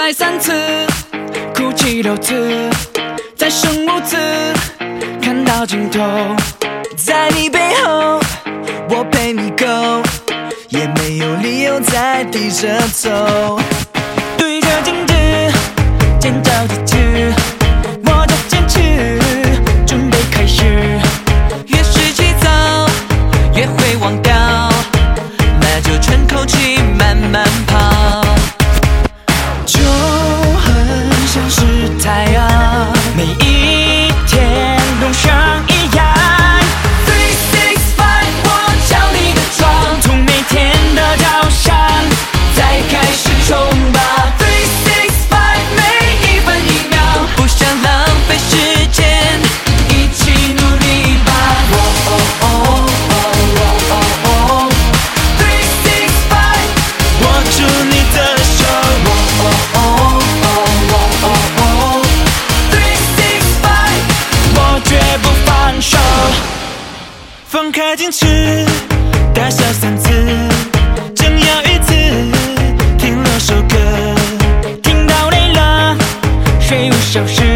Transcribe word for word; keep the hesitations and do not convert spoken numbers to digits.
爱三次，哭泣六次，再生五次，看到尽头。在你背后，我陪你够，也没有理由再低着头。对着镜子，尖叫几次，我在坚持，准备开始。越是急躁，越会忘掉，那就喘口气，慢慢跑。就很像是太阳，每一天都像一样。Three six five， 我敲你的窗，从每天的早上再开始冲吧。Three six five， 每一分一秒，不想浪费时间，一起努力吧。哦哦哦哦哦哦 Three six five， 握住你的手。哦哦哦哦哦哦 Three six five， 我绝不放手。放开矜持，大笑三次，正要一次，听了首歌，听到累了，睡五小时。